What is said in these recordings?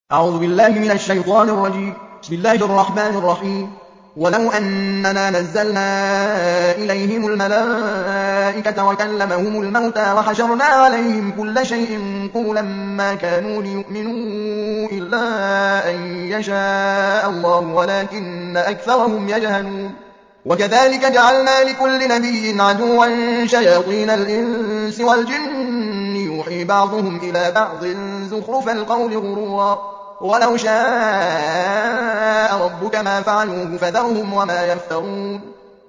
أعوذ بالله من الشيطان الرجيم. بسم الله الرحمن الرحيم. ولو أننا نزلنا إليهم الملائكة وكلمهم الموتى وحشرنا عليهم كل شيء قبلا ما كانوا ليؤمنوا إلا أن يشاء الله ولكن أكثرهم يجهلون. وكذلك جعلنا لكل نبي عدوا شياطين الإنس والجن يوحي بعضهم إلى بعض زخرف القول غرورا ولو شاء ربك ما فعلوه فذرهم وما يفترون.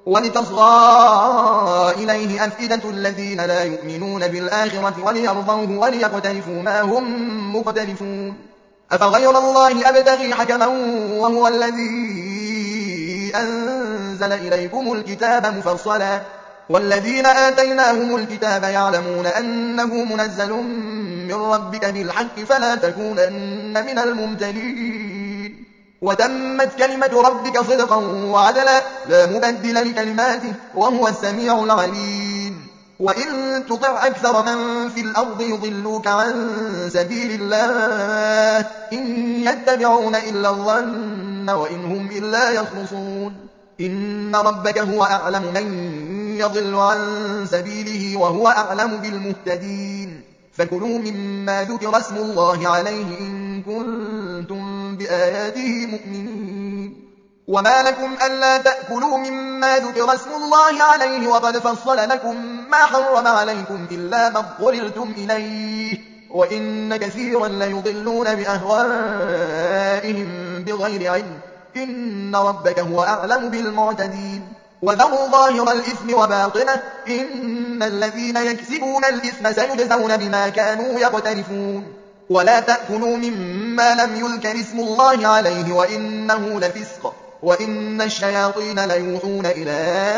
ولتصغى إليه أفئدة الذين لا يؤمنون بالآخرة وليرضوه وليقترفوا ما هم مقترفون. أفغير الله أبتغي حكما وهو الذي أنزل إليكم الكتاب مفصلا والذين آتيناهم الكتاب يعلمون أنه منزل من ربك بالحق فلا تكونن من الممتلين. وتمت كلمة ربك صدقا وعدلا لا مبدل لكلماته وهو السميع العليم. وإن تطع أكثر من في الأرض يضلوك عن سبيل الله إن يتبعون إلا الظن وإن هم إلا يخرصون. إن ربك هو أعلم من يضل عن سبيله وهو أعلم بالمهتدين. فكلوا مما ذكر اسم الله عليه إن كنتم بآياته مؤمنين. وما لكم ألا تأكلوا مما ذكر اسم الله عليه وقد فصل لكم ما حرم عليكم إلا ما اضطررتم إليه وإن كثيرا ليضلون بأهوائهم بغير علم إن ربك هو أعلم بالمعتدين. وذروا ظاهر الإثم وباطنه إن الذين يكسبون الإثم سيجزون بما كانوا يقترفون. ولا تأكلوا مما لم يذكر اسم الله عليه وإنه لفسق وإن الشياطين ليوحون إلى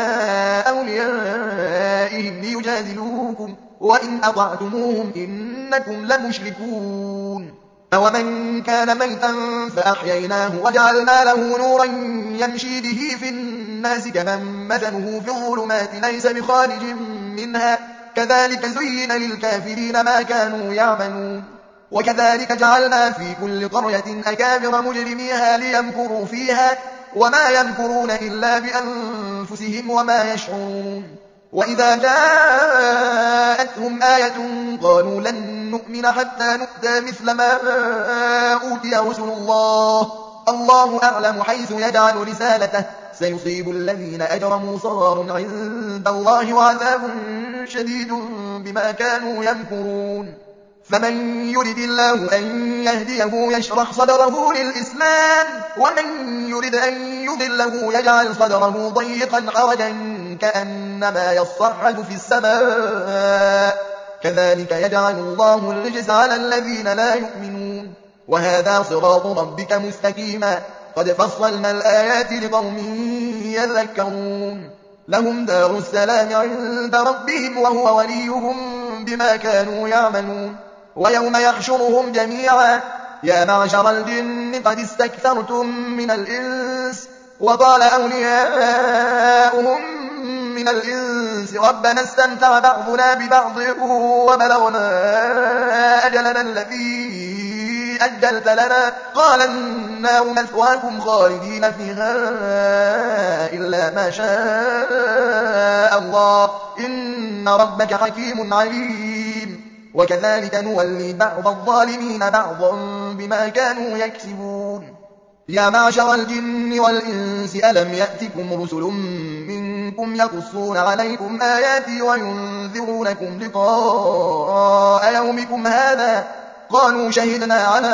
أوليائهم ليجادلوكم وإن أطعتموهم إنكم لمشركون. أَوَمَنْ كَانَ مَيْتًا فَأَحْيَيْنَاهُ وَجَعَلْنَا لَهُ نُورًا يَمْشِي بِهِ فِي النَّاسِ كَمَن مَّثَلُهُ في الظُّلُمَاتِ لَيْسَ بِخَارِجٍ مِّنْهَا كَذَٰلِكَ زُيِّنَ لِلْكَافِرِينَ مَا كَانُوا يَعْمَلُونَ. وَكَذَٰلِكَ جَعَلْنَا فِي كُلِّ قَرْيَةٍ أَكَابِرَ مُجْرِمِيهَا لِيَمْكُرُوا فِيهَا وَمَا يَمْكُرُونَ إِلَّا بِأَنفُسِهِمْ وَمَا يَشْعُرُونَ. وَإِذَا جَاءَتْهُمْ آيَةٌ قَالُوا لَن نُّؤْمِنَ حَتَّىٰ نُؤْتَىٰ مِثْلَ مَا أُوتِيَ رُسُلُ اللَّهِ اللَّهُ أَعْلَمُ حَيْثُ يَجْعَلُ رِسَالَتَهُ سَيُصِيبُ الَّذِينَ أَجْرَمُوا صَغَارٌ عِندَ اللَّهِ وَعَذَابٌ شَدِيدٌ بِمَا كَانُوا يَمْكُرُونَ. فمن يرد الله أن يهديه يشرح صدره للإسلام ومن يرد أن يضله يجعل صدره ضيقا حرجا كأنما يصعد في السماء كذلك يجعل الله الرجس على الذين لا يؤمنون. وهذا صراط ربك مستقيما قد فصلنا الآيات لقوم يذكرون. لهم دار السلام عند ربهم وهو وليهم بما كانوا يعملون. ويوم يحشرهم جميعا يا معشر الجن قد استكثرتم من الإنس وقال أولياؤهم من الإنس ربنا استمتع بعضنا ببعض وبلغنا أجلنا الذي أجلت لنا قال النار مثواكم خالدين فيها إلا ما شاء الله إن ربك حكيم عليم. وكذلك نولي بعض الظالمين بعضا بما كانوا يكسبون. يا معشر الجن والإنس ألم يأتكم رسل منكم يقصون عليكم آياتي وينذرونكم لقاء يومكم هذا قالوا شهدنا على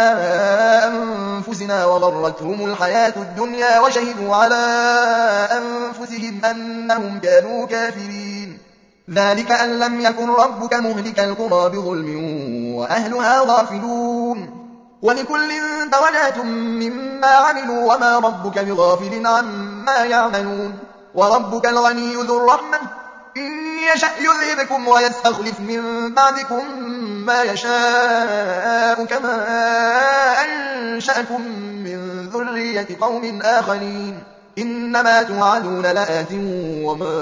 أنفسنا وغرتهم الحياة الدنيا وشهدوا على أنفسهم أنهم كانوا كافرين. ذلك أن لم يكن ربك مهلك القرى بظلم وأهلها غافلون. ولكل درجات مما عملوا وما ربك بغافل عما يعملون. وربك الغني ذو الرحمة إن يشأ يذهبكم ويستخلف من بعدكم ما يشاء كما أنشأكم من ذرية قوم آخرين إنما توعدون لآت وما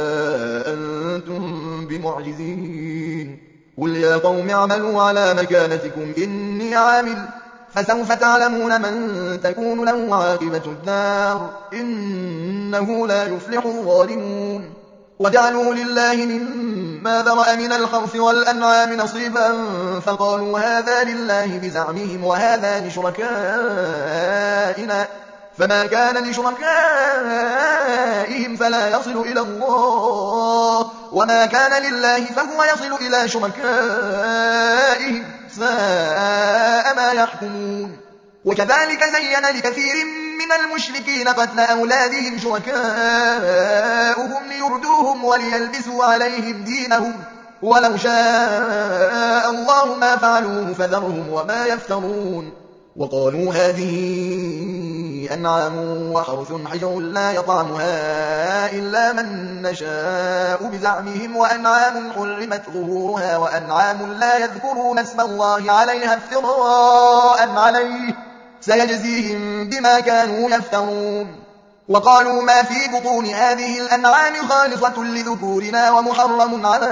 أنتم بمعجزين. قل يا قوم اعملوا على مكانتكم إني عامل فسوف تعلمون من تكون له عاقبة الدار إنه لا يفلح الظالمون وجعلوا لله مما ذرأ من الحرث والأنعام نصيبا فقالوا هذا لله بزعمهم وهذا لشركائنا فما كان لشركائهم فلا يصل إلى الله وما كان لله فهو يصل إلى شركائهم ساء ما يحكمون وكذلك زين لكثير من المشركين قتل أولادهم شركاؤهم ليردوهم وليلبسوا عليهم دينهم ولو شاء الله ما فعلوه فذرهم وما يفترون وقالوا هذه أنعام وحرث حجر لا يطعمها إلا من نشاء بزعمهم وأنعام حرمت ظهورها وأنعام لا يذكرون اسم الله عليها افتراء عليه سيجزيهم بما كانوا يفترون وقالوا ما في بطون هذه الأنعام خالصة لذكورنا ومحرم على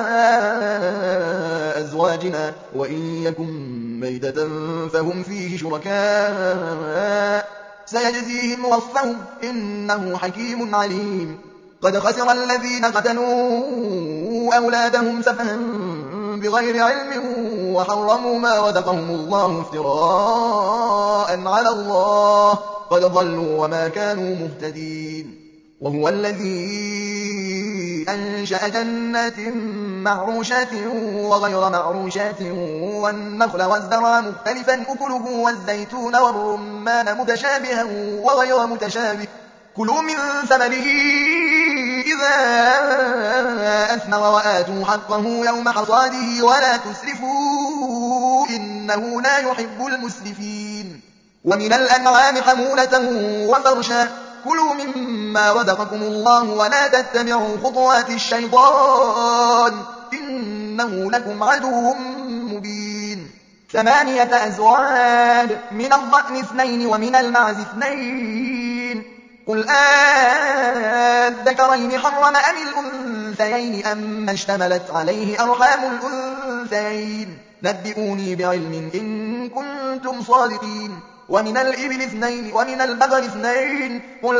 أزواجنا وإن يكن ميتة فهم فيه شركاء سيجزيهم وصفهم إنه حكيم عليم قد خسر الذين قتلوا أولادهم سفها بغير علم وحرموا ما رزقهم الله افتراء على الله قد ضلوا وما كانوا مهتدين وهو الذي أنشأ جنات معروشات وغير معروشات والنخل والزرع مختلفا أكله والزيتون والرمان متشابها وغير متشابه كلوا من ثمره إذا أثمر وآتوا حقه يوم حصاده ولا تسرفوا إنه لا يحب المسرفين ومن الأنعام حمولة وفرشا كلوا مما رزقكم الله ولا تتبعوا خطوات الشيطان إنه لكم عدو مبين 8 أزواج من الضأن 2 ومن المعز 2 قل الذكرين حرم أم الأنثيين أما اشتملت عليه أرحام الأنثيين نبئوني بعلم إن كنتم صادقين ومن الإبل 2 ومن البقر 2 قل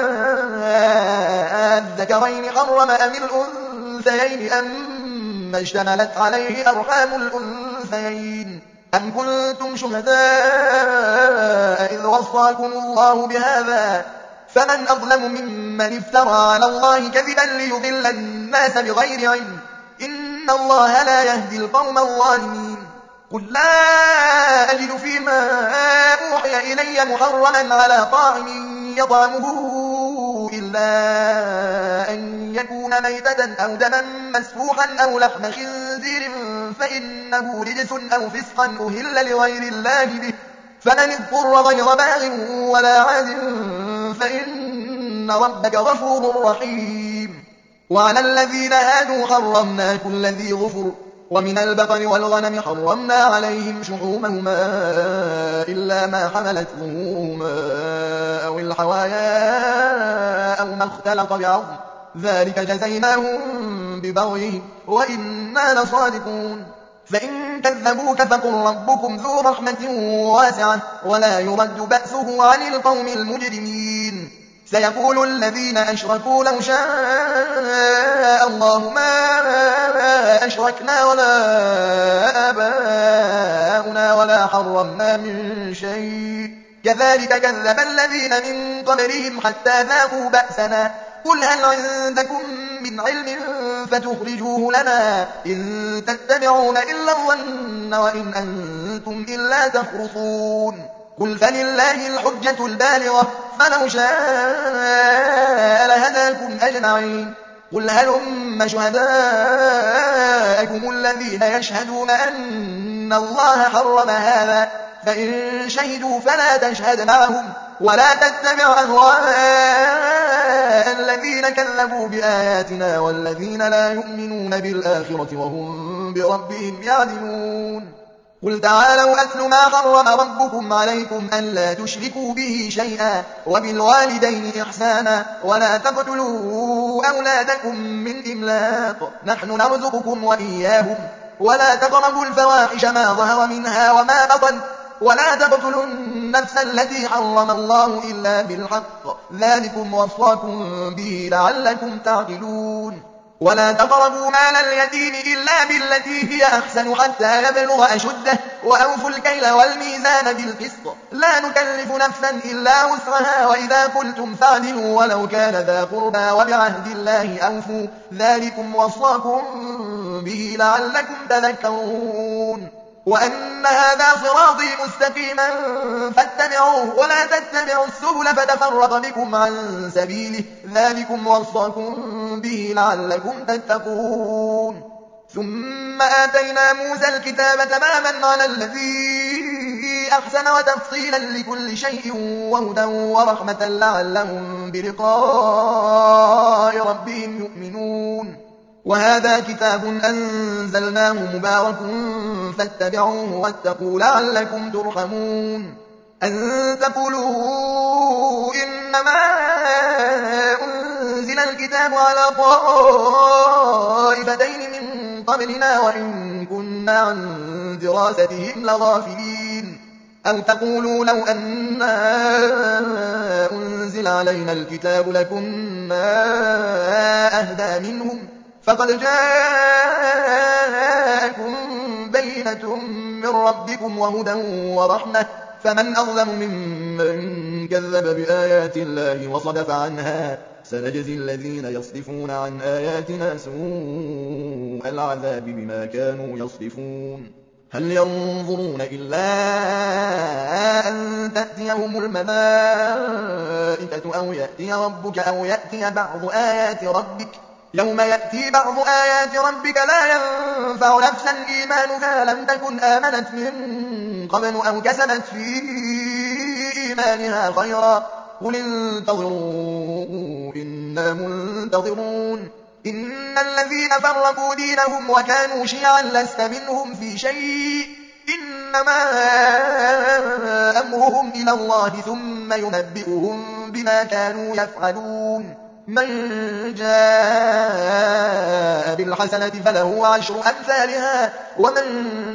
الذكرين حرم أم الأنثيين أما اشتملت عليه أرحام الأنثيين أم كنتم شهداء إذ وصاكم الله بهذا فمن أظلم ممن افترى على الله كذبا ليضل الناس بغير علم إن الله لا يهدي القوم الظالمين قل لا أجد فيما أوحي إلي محرما على طاعم يطعمه إلا أن يكون ميتة أو دما مسفوحا أو لحم خنزير فإنه رجس أو فسقا أهل لغير الله به فمن اضطر غير باغ ولا عاد فإن ربك غفور رحيم وعلى الذين هادوا حرمنا كل ذي ظفر ومن البقر والغنم حرمنا عليهم شحومهما إلا ما حملت ظهورهما أو الحوايا أو ما اختلط بعظم ذلك جزيناهم ببغيهم وإنا لصادقون فإن كذبوك فقل ربكم ذو رحمة واسعة ولا يرد بأسه عن القوم المجرمين سيقول الذين أشركوا لو شاء الله ما أشركنا ولا آباؤنا ولا حرمنا من شيء كذلك كذب الذين من قبلهم حتى ذاقوا بأسنا قل هل عندكم من علم فتخرجوه لنا إن تتبعون إلا الظن وإن أنتم إلا تخرصون قل فلله الحجة البالغة فلو شاء لهداكم أجمعين قل هلم شهداءكم الذين يشهدون أن الله حرم هذا فإن شهدوا فلا تشهد معهم ولا تتبع أهواء الذين كذبوا بآياتنا والذين لا يؤمنون بالآخرة وهم بربهم يعدلون قل تعالوا أتل ما حرم ربكم عليكم ألا تشركوا به شيئا وبالوالدين إحسانا ولا تقتلوا أولادكم من إملاق نحن نرزقكم وإياهم ولا تقربوا الفواحش ما ظهر منها وما بطن ولا تقتلوا النفس التي حرم الله إلا بالحق ذلكم وصاكم به لعلكم تعقلون ولا تقربوا مال اليتيم إلا بالتي هي أحسن حتى يبلغ أشده وأوفوا الكيل والميزان بالقسط لا نكلف نفسا إلا وسعها وإذا قلتم فاعدلوا ولو كان ذا قربى وبعهد الله أوفوا ذلكم وصاكم به لعلكم تذكرون وأن هذا صراطي مستقيما فاتبعوه ولا تتبعوا السبل فتفرق بكم عن سبيله ذلكم وصاكم به لعلكم تتقون ثم آتينا موسى الكتاب تماما على الذي أحسن وتفصيلا لكل شيء وهدى ورحمة لعلهم بلقاء ربهم يؤمنون وهذا كتاب أنزلناه مبارك فاتبعوه واتقوا لعلكم ترحمون أن تقولوا إنما أنزل الكتاب على طائفتين من قبلنا وإن كنا عن دراستهم لغافلين أو تقولوا لو أنا أنزل علينا الكتاب لكنا أهدى منهم فقد جاءكم بينة من ربكم وهدى ورحمة فمن أظلم ممن كذب بآيات الله وصدف عنها سنجزي الذين يصدفون عن آياتنا سوء العذاب بما كانوا يصدفون هل ينظرون إلا أن تأتيهم الملائكة أو يأتي ربك أو يأتي بعض آيات ربك يوم يأتي بعض آيات ربك لا ينفع نفسا إيمانها لم تكن آمنت من قبل أو كسبت في إيمانها خيرا قل انتظروا إنا منتظرون إن الذين فرقوا دينهم وكانوا شيعا لست منهم في شيء إنما أمرهم إلى الله ثم ينبئهم بما كانوا يفعلون من جاء بالحسنة فله عشر أمثالها ومن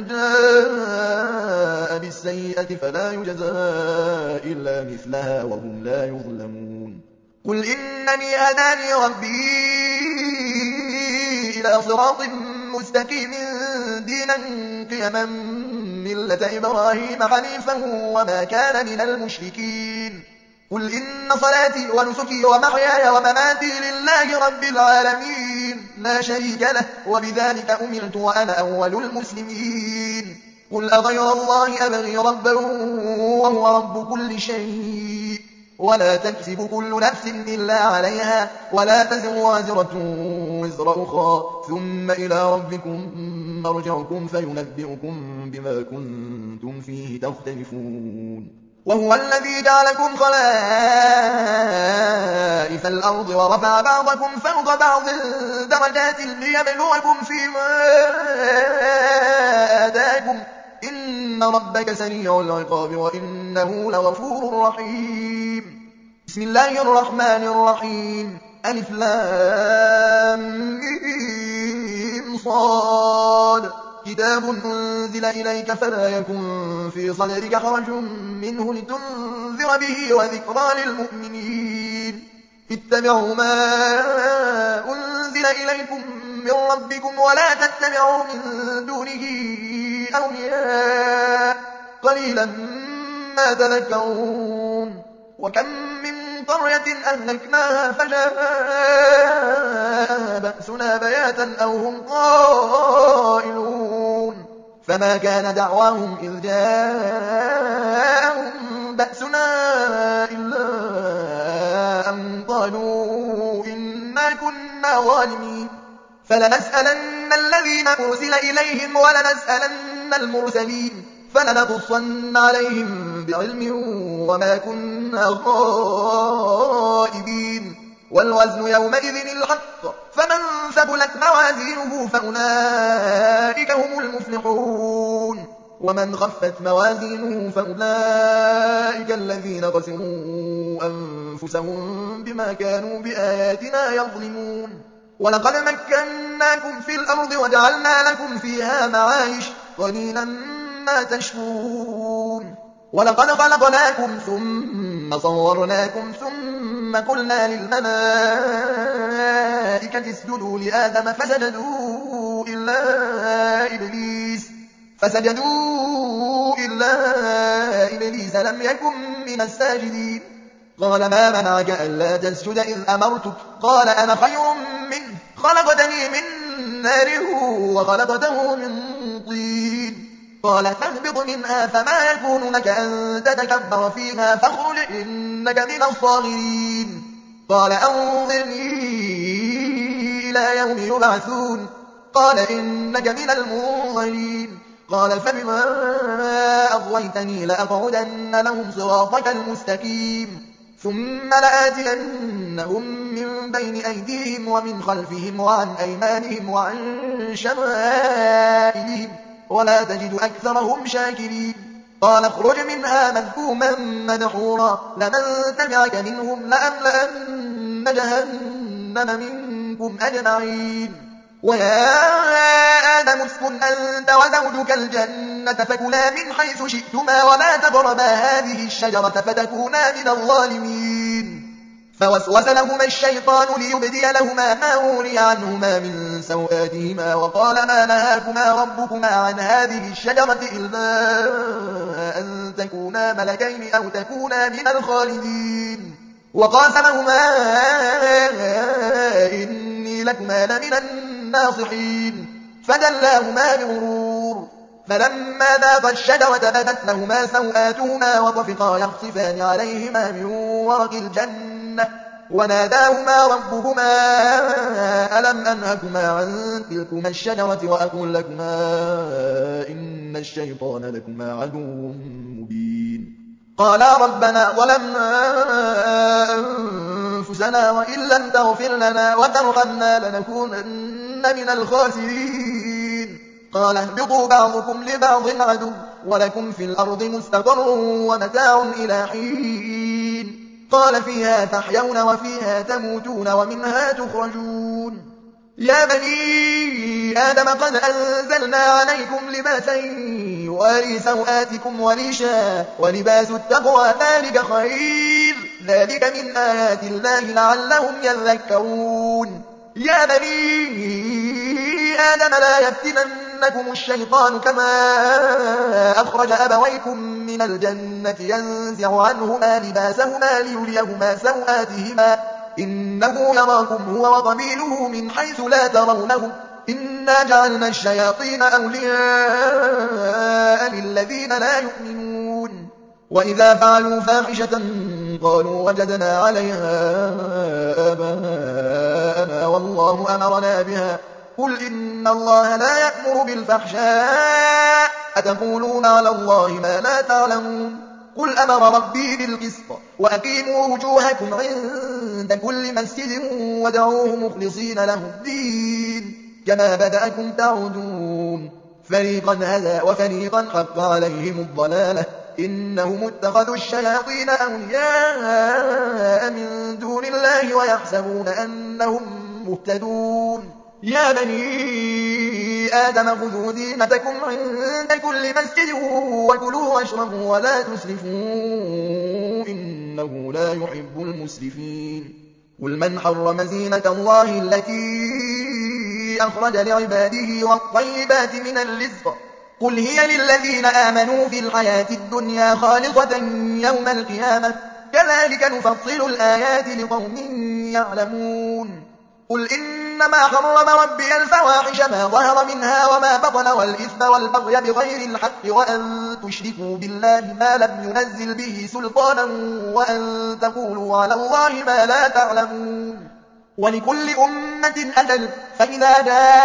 جاء بالسيئة فلا يجزى إلا مثلها وهم لا يظلمون قل إنني هداني ربي إلى صراط مستقيم دينا قيما ملة إبراهيم حنيفا وما كان من المشركين قل إن صلاتي ونسكي ومحياي ومماتي لله رب العالمين لا شريك له وبذلك أمرت وأنا أول المسلمين قل أغير الله أبغي ربا وهو رب كل شيء ولا تكسب كل نفس إلا عليها ولا تزر وازرة وزر أخرى ثم إلى ربكم مرجعكم فينبئكم بما كنتم فيه تختلفون وهو الذي جعلكم خلائف الأرض ورفع بعضكم فوق بعض درجات ليبلوكم فيما آتاكم إن ربك سريع العقاب وإنه لغفور رحيم بسم الله الرحمن الرحيم ألف لام ميم صاد كتاب أنزل إليك فلا يكن في صدرك حرج منه لتنذر به وذكرى للمؤمنين اتبعوا ما أنزل إليكم من ربكم ولا تتبعوا من دونه أولياء قليلا ما تذكرون وكم من قرية أهلكناها فجاء بأسنا بياتا أو هم قائلون فما كان دعواهم إذ جاءهم بأسنا إلا أن قالوا إنا كنا ظالمين فلنسألن الذين أرسل إليهم ولنسألن المرسلين فلنقصن عليهم بعلم وما كنا غائبين والوزن يومئذ الحق فمن ثقلت موازينه فأولئك هم المفلحون ومن خفت موازينه فأولئك الذين خسروا أنفسهم بما كانوا بآياتنا يظلمون ولقد مكناكم في الأرض وجعلنا لكم فيها معايش قليلا ما تشكرون ولقد خلقناكم ثم صورناكم ثم قلنا للملائكة اسجدوا لآدم فسجدوا إلا إبليس لم يكن من الساجدين. قال ما منعك ألا تسجد إذ أمرتك؟ قال أنا خير منه خلقتني من نار وخلقته من طين. قال فاهبط منها فما يكون لك أن تتكبر فيها فاخرج إنك من الصاغرين. قال أنظرني إلى يوم يبعثون. قال إنك من المنظرين. قال فبما أغويتني لأقعدن لهم صراطك المستقيم ثم لآتينهم من بين أيديهم ومن خلفهم وعن أيمانهم وعن شمائلهم ولا تجد أكثرهم شاكرين. قال اخرج منها مذءوما مدحورا لمن تبعك منهم لأملأن جهنم منكم أجمعين. ويا آدم اسكن أنت وزوجك الجنة فكلا من حيث شئتما ولا تقربا هذه الشجرة فتكونا من الظالمين. فوسوس لهما الشيطان ليبدي لهما ما وري عنهما من سوآتهما وقال ما نهاكما ربكما عن هذه الشجرة إلا أن تكونا ملكين أو تكونا من الخالدين. وقاسمهما إني لكما لمن الناصحين. فدلاهما بغرور فلما ذاقا الشجرة بدت لهما سوآتهما وطفقا يخصفان عليهما من ورق الجنة وناداهما ربهما ألم أنهكما عن تلكما الشجرة وأقل لكما إن الشيطان لكما عدو مبين. قالا ربنا ظلمنا أنفسنا وإن لم تغفر لنا وترحمنا لنكونن من الخاسرين. قال اهبطوا بعضكم لبعض عدو ولكم في الأرض مستقر ومتاع إلى حين. قال فيها تحيون وفيها تموتون ومنها تخرجون. يا بني آدم قد أنزلنا عليكم لباسا يواري سوآتكم وريشا ولباس التقوى ذلك خير ذلك من آيات الله لعلهم يذكرون. يا بني آدم لا يفتننكم الشيطان كما أخرج أبويكم من الجنة ينزع عنهما لباسهما ليريهما سوآتهما إنه يراكم هو وقبيله من حيث لا ترونهم إنا جعلنا الشياطين أولياء للذين لا يؤمنون. وإذا فعلوا فاحشة قالوا وجدنا عليها آباءنا والله أمرنا بها قل إن الله لا يأمر بالفحشاء أتقولون على الله ما لا تعلمون. قل أمر ربي بالقسط وأقيموا وجوهكم عند كل مسجد وادعوه مخلصين له الدين كما بدأكم تعودون. فريقا هدى وفريقا حق عليهم الضلالة إنهم اتخذوا الشياطين أولياء من دون الله ويحسبون أنهم مهتدون. يا بني آدم خذوا زينتكم عند كل مسجد وكلوا واشربوا ولا تسرفوا إنه لا يحب المسرفين. قل من حرم زينة الله التي أخرج لعباده والطيبات من الرزق قل هي للذين آمنوا في الحياة الدنيا خالصة يوم القيامة كذلك نفصل الآيات لقوم يعلمون. قل إنما حرم ربي الفواحش ما ظهر منها وما بطن والإثم والبغي بغير الحق وأن تشركوا بالله ما لم ينزل به سلطانا وأن تقولوا على الله ما لا تعلمون. ولكل أمة أجل فإذا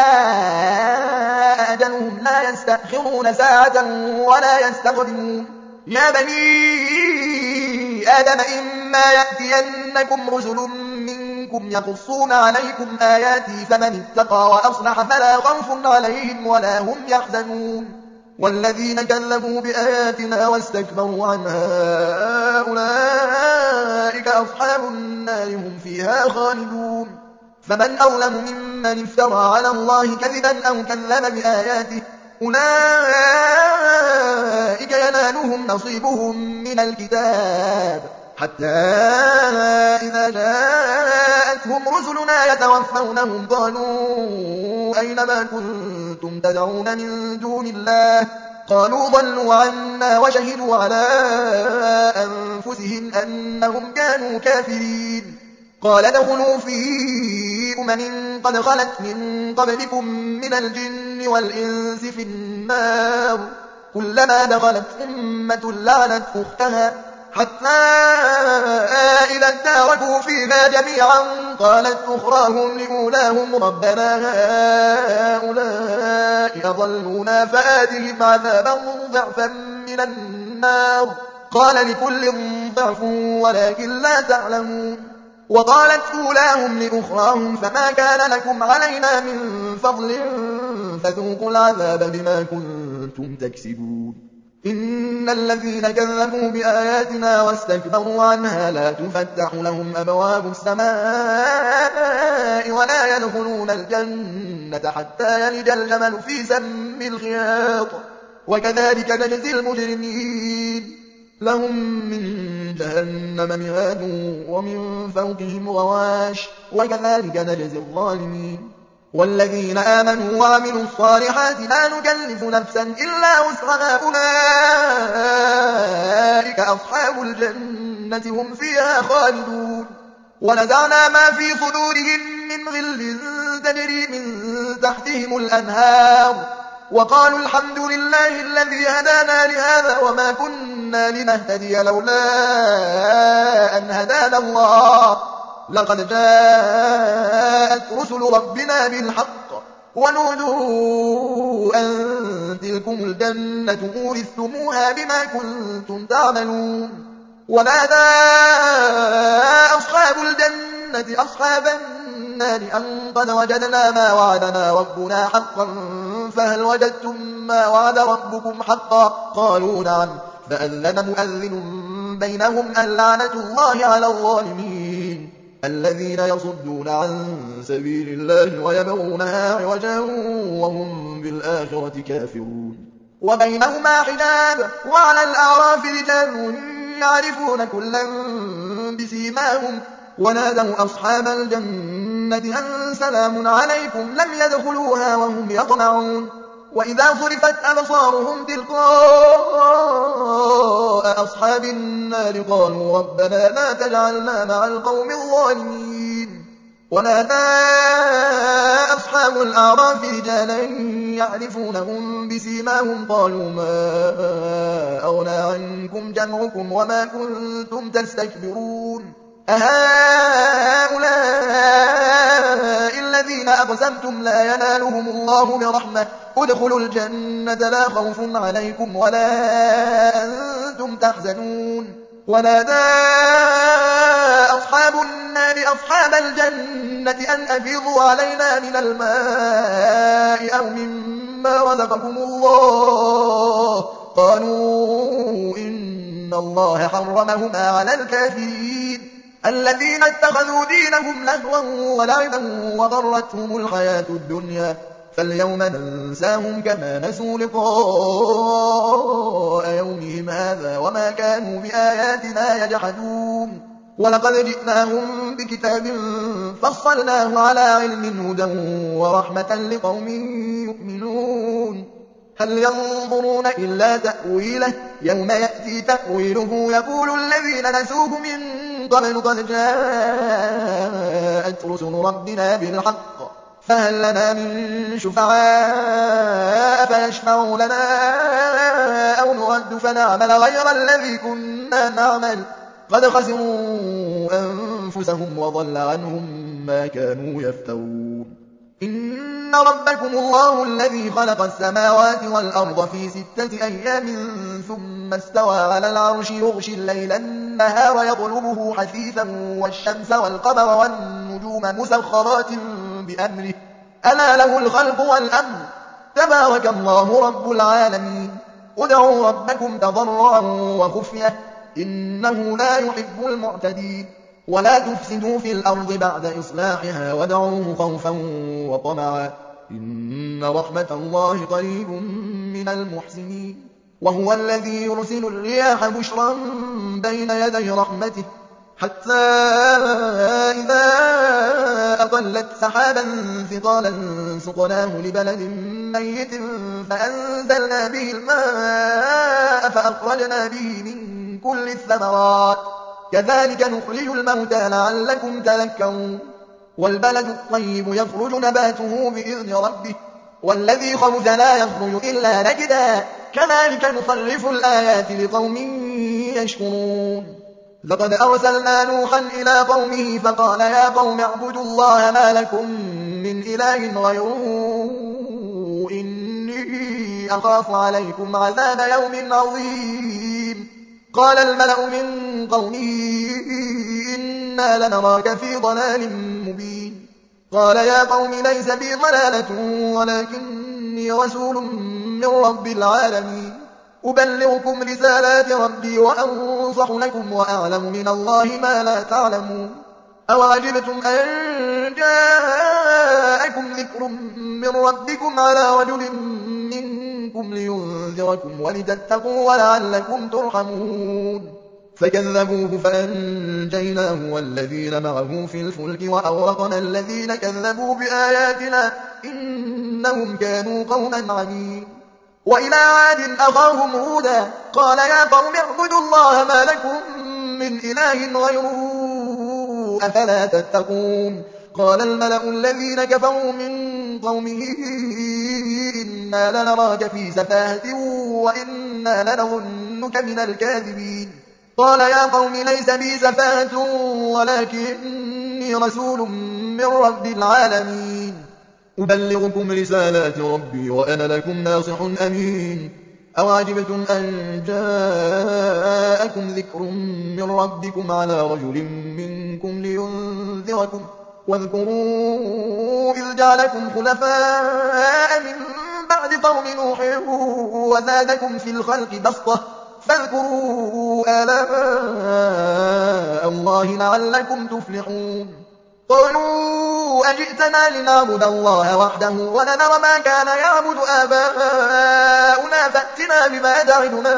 جاء أجلهم لا يستأخرون ساعة ولا يستقدمون. يا بني آدم إما يأتينكم رسل منكم يقصون عليكم آياتي فمن اتقى وأصلح فلا خوف عليهم ولا هم يحزنون. والذين كذبوا بآياتنا واستكبروا عنها أولئك أصحاب النار هم فيها خالدون. فمن أظلم ممن افترى على الله كذبا أو كذب بآياته أولئك ينالهم نصيبهم من الكتاب حتى إذا جاءتهم رسلنا يتوفونهم قالوا أين ما كنتم تدعون من دون الله قالوا ضلوا عنا وشهدوا على أنفسهم أنهم كانوا كافرين قال ادخلوا في قد خلت من قبلكم من الجن والإنس في النار كلما دخلت أمة لعنت أختها حتى إذا اداركوا فيها جميعا قالت أخراهم لأولاهم ربنا هؤلاء أضلونا فآتهم عذابا ضعفا من النار قال لكل ضعف ولكن لا تعلمون وقالت أولاهم لأخراهم فما كان لكم علينا من فضل فذوقوا العذاب بما كنتم تكسبون إن الذين كذبوا بآياتنا واستكبروا عنها لا تفتح لهم أبواب السماء ولا يدخلون الجنة حتى يلج الجمل في سم الخياط وكذلك نجزي المجرمين لهم من جهنم مهاد ومن فوقهم غواش وكذلك نجزي الظالمين والذين آمنوا وعملوا الصالحات لا نكلف نفسا إلا وسعها أولئك أصحاب الجنة هم فيها خالدون ونزعنا ما في صدورهم من غل تجري من تحتهم الأنهار وقالوا الحمد لله الذي هدانا لهذا وما كنا لنهتدي لولا أن هدانا الله لقد جاءت رسل ربنا بالحق ونودوا أن تلكم الجنة أورثتموها بما كنتم تعملون ونادى أصحاب الجنة أصحاب النار أن قد وجدنا ما وعدنا ربنا حقا فهل وجدتم ما وعد ربكم حقا قالوا نعم فأذن مؤذن بينهم اللعنة الله على الظالمين الذين يصدون عن سبيل الله ويبغونها عوجا وهم بالآخرة كافرون وبينهما حجاب وعلى الأعراف رجال يعرفون كلا بسيماهم ونادوا أصحاب الجنة أن سلام عليكم لم يدخلوها وهم يطمعون وإذا صرفت أبصارهم تلقاء أصحاب النار قالوا ربنا لا تجعلنا مع القوم الظالمين ونادى أصحاب الأعراف رجالا يعرفونهم بسيماهم قالوا ما أغنى عنكم جمعكم وما كنتم تستكبرون أهؤلاء الذين أقسمتم لا ينالهم الله برحمة ادخلوا الجنة لا خوف عليكم ولا أنتم تحزنون ونادى أصحاب النار أصحاب الجنة أن أفيضوا علينا من الماء أو مما رزقكم الله قالوا إن الله حرمهما على الكافرين الذين اتخذوا دينهم لهوا ولعبا وغرتهم الحياة الدنيا فاليوم ننساهم كما نسوا لقاء يومهم هذا وما كانوا بآياتنا يجحدون ولقد جئناهم بكتاب فصلناه على علم هدى ورحمة لقوم يؤمنون هل ينظرون إلا تأويله يوم يأتي تأويله يقول الذين نسوه من قبل قد جاءت رسل ربنا بالحق فهل لنا من شفعاء فيشفعوا لنا أو نرد فنعمل غير الذي كنا نعمل قد خسروا أنفسهم وضل عنهم ما كانوا يفترون إن ربكم الله الذي خلق السماوات والأرض في 6 أيام ثم استوى على العرش يغشي الليل النهار يطلبه حثيثا والشمس والقمر والنجوم مسخرات بأمره ألا له الخلق والأمر تبارك الله رب العالمين ادعوا ربكم تضرعا وخفية إنه لا يحب المعتدين ولا تفسدوا في الأرض بعد إصلاحها وادعوه خوفا وطمعا إن رحمة الله قريب من المحسنين وهو الذي يرسل الرياح بشرا بين يدي رحمته حتى إذا أقلت سحابا ثقالا سقناه لبلد ميت فأنزلنا به الماء فأخرجنا به من كل الثمرات كذلك نخرج الموتى لعلكم تذكرون والبلد الطيب يخرج نباته بإذن ربه والذي خبث لا يخرج إلا نكدا كذلك نصرف الآيات لقوم يشكرون لقد أرسلنا نوحا إلى قومه فقال يا قوم اعبدوا الله ما لكم من إله غيره إني أخاف عليكم عذاب يوم عظيم قال الملأ من قومه إنا لنراك في ضلال مبين قال يا قوم ليس بي ضلالة ولكني رسول من رب العالمين أبلغكم رسالات ربي وأنصح لكم وأعلم من الله ما لا تعلمون أوعجبتم أن جاءكم ذكر من ربكم على رجل منكم لينذركم ولتتقوا ولعلكم ترحمون فكذبوه فأنجيناه والذين معه في الفلك وأغرقنا الذين كذبوا بآياتنا إنهم كانوا قوما عمين وإلى عاد أخاهم هودا قال يا قوم اعبدوا الله ما لكم من إله غيره أفلا تتقون قال الملأ الذين كفروا من قومه إنا لنراك في سفاهة وإنا لنظنك من الكاذبين قال يا قوم ليس بي سفاهة ولكني رسول من رب العالمين أبلغكم رسالات ربي وأنا لكم ناصح أمين أوعجبتم أن جاءكم ذكر من ربكم على رجل منكم لينذركم واذكروا إذ جعلكم خلفاء من بعد قوم نوح وزادكم في الخلق بسطة فاذكروا آلاء الله لعلكم تفلحون قالوا أجئتنا لنعبد الله وحده ونذر ما كان يعبد آباؤنا فأتنا بما تعدنا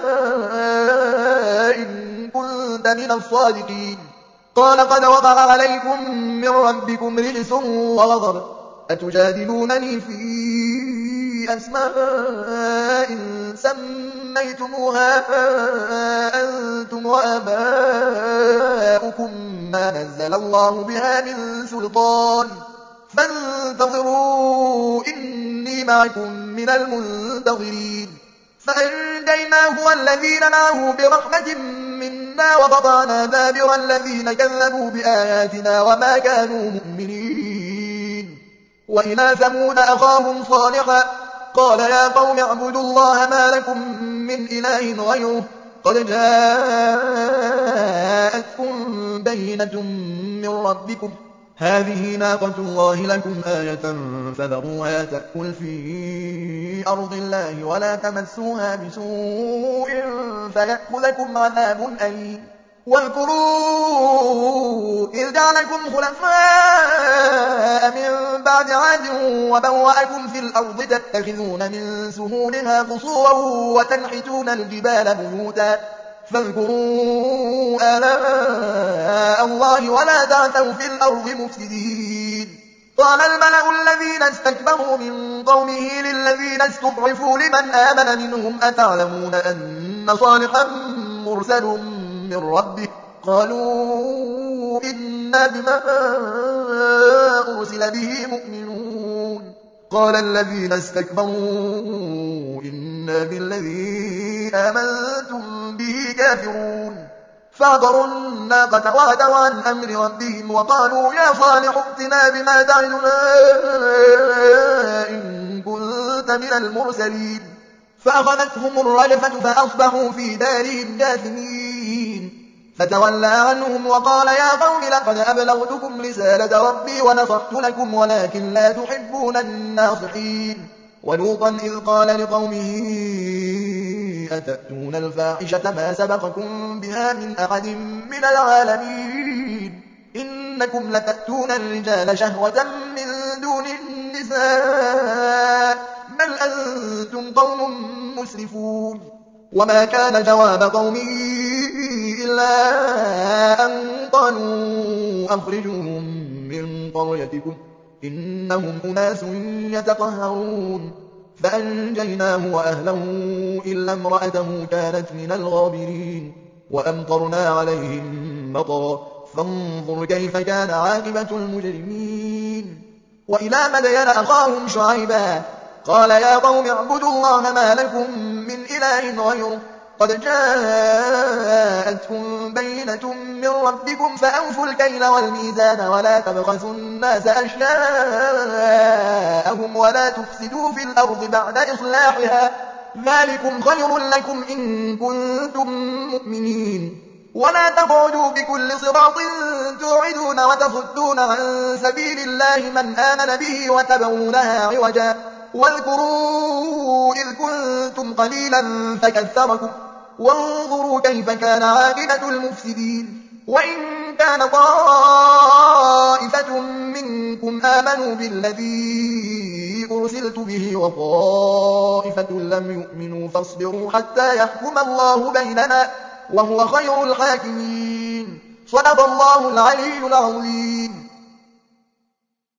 إن كنت من الصادقين قال قد وقع عليكم من ربكم رجس وغضب أتجادلونني في أسماء سميتموها أنتم وآباؤكم ما نزل الله بها من سلطان فانتظروا إني معكم من المنتظرين فأنجيناه والذين معه برحمة منا وقطعنا دابر الذين كذبوا بآياتنا وما كانوا مؤمنين وإلى ثمود أخاهم صالحا قال يا قوم اعبدوا الله ما لكم من إله غيره قد جاءتكم بينة من ربكم هذه ناقة الله لكم آية فذروها تأكل في أرض الله ولا تمسوها بسوء فيأخذكم عذاب أليم واذكروا إذ جعلكم خلفاء من بعد عاد وبوأكم في الأرض تتخذون من سهولها قصورا وتنحتون الجبال بيوتا فاذكروا آلاء الله ولا تعثوا في الأرض مفسدين قال الملأ الذين استكبروا من قومه للذين استضعفوا لمن آمن منهم أتعلمون أن صالحا مرسل من ربه قالوا إنا بما أرسل به مؤمنون قال الذين استكبروا إنا بالذي آمنتم به كافرون فعقروا الناقة وعتوا عن أمر ربهم وقالوا يا صالح ائتنا بما تعدنا إن كنت من المرسلين فأخذتهم الرجفة فأصبحوا في دارهم جاثمين فتولى عنهم وقال يا قوم لقد أبلغتكم رسالة ربي ونصحت لكم ولكن لا تحبون الناصحين ولوطا إذ قال لقومه أتأتون الفاحشة ما سبقكم بها من أحد من العالمين إنكم لتأتون الرجال شهوة من دون النساء النِّسَاءِ بَلْ أَنتُمْ قَوْمٌ مُّسْرِفُونَ وَمَا كَانَ جَوَابَ قَوْمِهِ إِلَّا أَن قَالُوا أَخْرِجُوهُم مِّن قَرْيَتِكُمْ ۖ إِنَّهُمْ أُنَاسٌ يَتَطَهَّرُونَ فَأَنجَيْنَاهُ وَأَهْلَهُ إِلَّا امْرَأَتَهُ كَانَتْ مِنَ الْغَابِرِينَ وَأَمْطَرْنَا عَلَيْهِم مَّطَرًا فَانظُرْ كَيْفَ كَانَ عَاقِبَةُ الْمُجْرِمِينَ وَإِلَىٰ مَدْيَنَ أَخَاهُمْ شُعَيْبًا قَالَ يَا قَوْمِ اعْبُدُوا اللَّهَ مَا لَكُم مِّنْ إِلَٰهٍ غَيْرُهُ قَدْ جَاءَتْكُم بَيِّنَةٌ مِّن رَّبِّكُمْ فَأَوْفُوا الْكَيْلَ وَالْمِيزَانَ وَلَا تَبْخَسُوا النَّاسَ أَشْيَاءَهُمْ وَلَا تُفْسِدُوا فِي الْأَرْضِ بَعْدَ إِصْلَاحِهَا ۚ ذَٰلِكُمْ خَيْرٌ لَّكُمْ إِن كُنتُم مُّؤْمِنِينَ وَلَا تَقْعُدُوا بِكُلِّ صِرَاطٍ تُوعِدُونَ وَتَصُدُّونَ عَن سَبِيلِ اللَّهِ مَنْ آمَنَ بِهِ وَتَبْغُونَهَا عِوَجًا ۚ وَاذْكُرُوا إِذْ كُنتُمْ قَلِيلًا فَكَثَّرَكُمْ ۖ وانظُرُوا كَيْفَ كَانَ عَاقِبَةُ الْمُفْسِدِينَ وَإِن كَانَ طَائِفَةٌ مِّنكُمْ آمَنُوا بِالَّذِي أُرْسِلْتُ بِهِ وَطَائِفَةٌ لَّمْ يُؤْمِنُوا فَاصْبِرُوا حَتَّىٰ يَحْكُمَ اللَّهُ بَيْنَنَا ۖ وَهُوَ خَيْرُ الْحَاكِمِينَ صَدَقَ اللَّهُ الْعَلِيُّ الْعَظِيمُ.